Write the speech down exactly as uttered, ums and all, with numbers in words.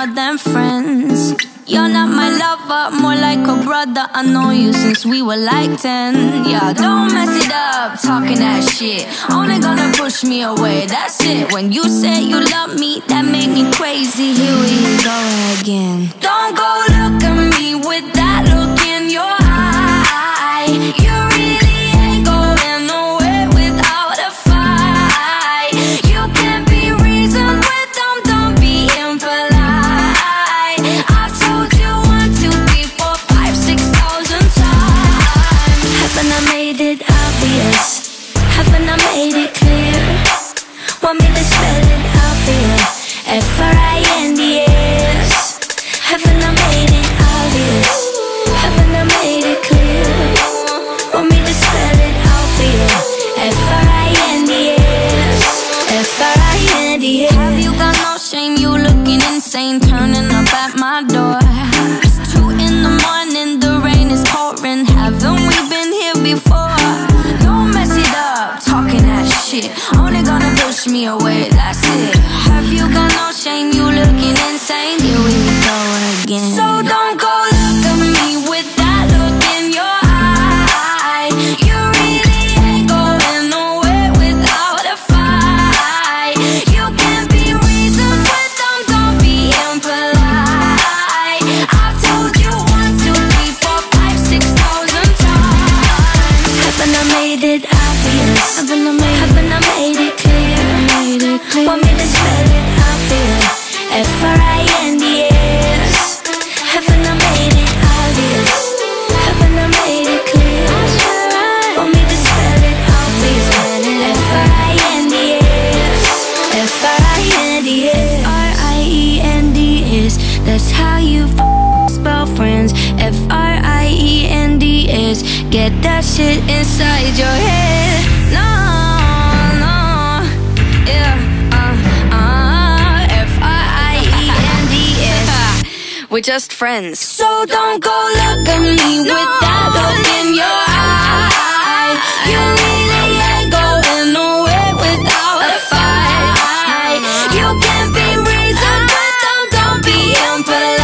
more than friends. You're not my lover, more like a brother. I know you since we were like ten. Yeah, don't mess it up, talking that shit. Only gonna push me away, that's it. When you say you love me, that made me crazy. Here we go again. Don't go look at me with that look in your eye. You really ain't going nowhere without a fight. You can't be reasoned with them, don't be impolite. I've told you one, two, three, four, five, six thousand times. Haven't I made it obvious? Haven't I made it clear? Want me to spell it out for you? F R I N D S. Haven't I made it obvious? Haven't I made it clear? Want me to spell it out for you? F R I N D S. F R I N D S. Have you got no shame? You looking insane, turning up at my door. It's two in the morning, the rain is pouring. Haven't we been here before? Don't mess it up, talking that shit. Only gonna push me away, that's it. Have you got no shame? You looking insane. Here we go again. So don't go look at me with that look in your eye. You really ain't going nowhere without a fight. You can't be reasoned with them, don't be impolite. I've told you one, two, three, four, five, six thousand times. Haven't I made it obvious? Haven't I made, haven't I made it clear? Made it clear. Want me to spell it out for you? F R I N D S. Haven't I made it obvious? Haven't I made it clear? Want me to spell it out for you? F R I N D S. F R I N D S. R I E N D S. That's how you f spell friends. F R I E N D S. Get that shit inside your head. No, no, yeah, uh, uh, F R I E N D S. We're just friends. So don't go look at me no. with that look in your eye. You really ain't going nowhere without a fight. You can't be reasoned with them, don't be impolite.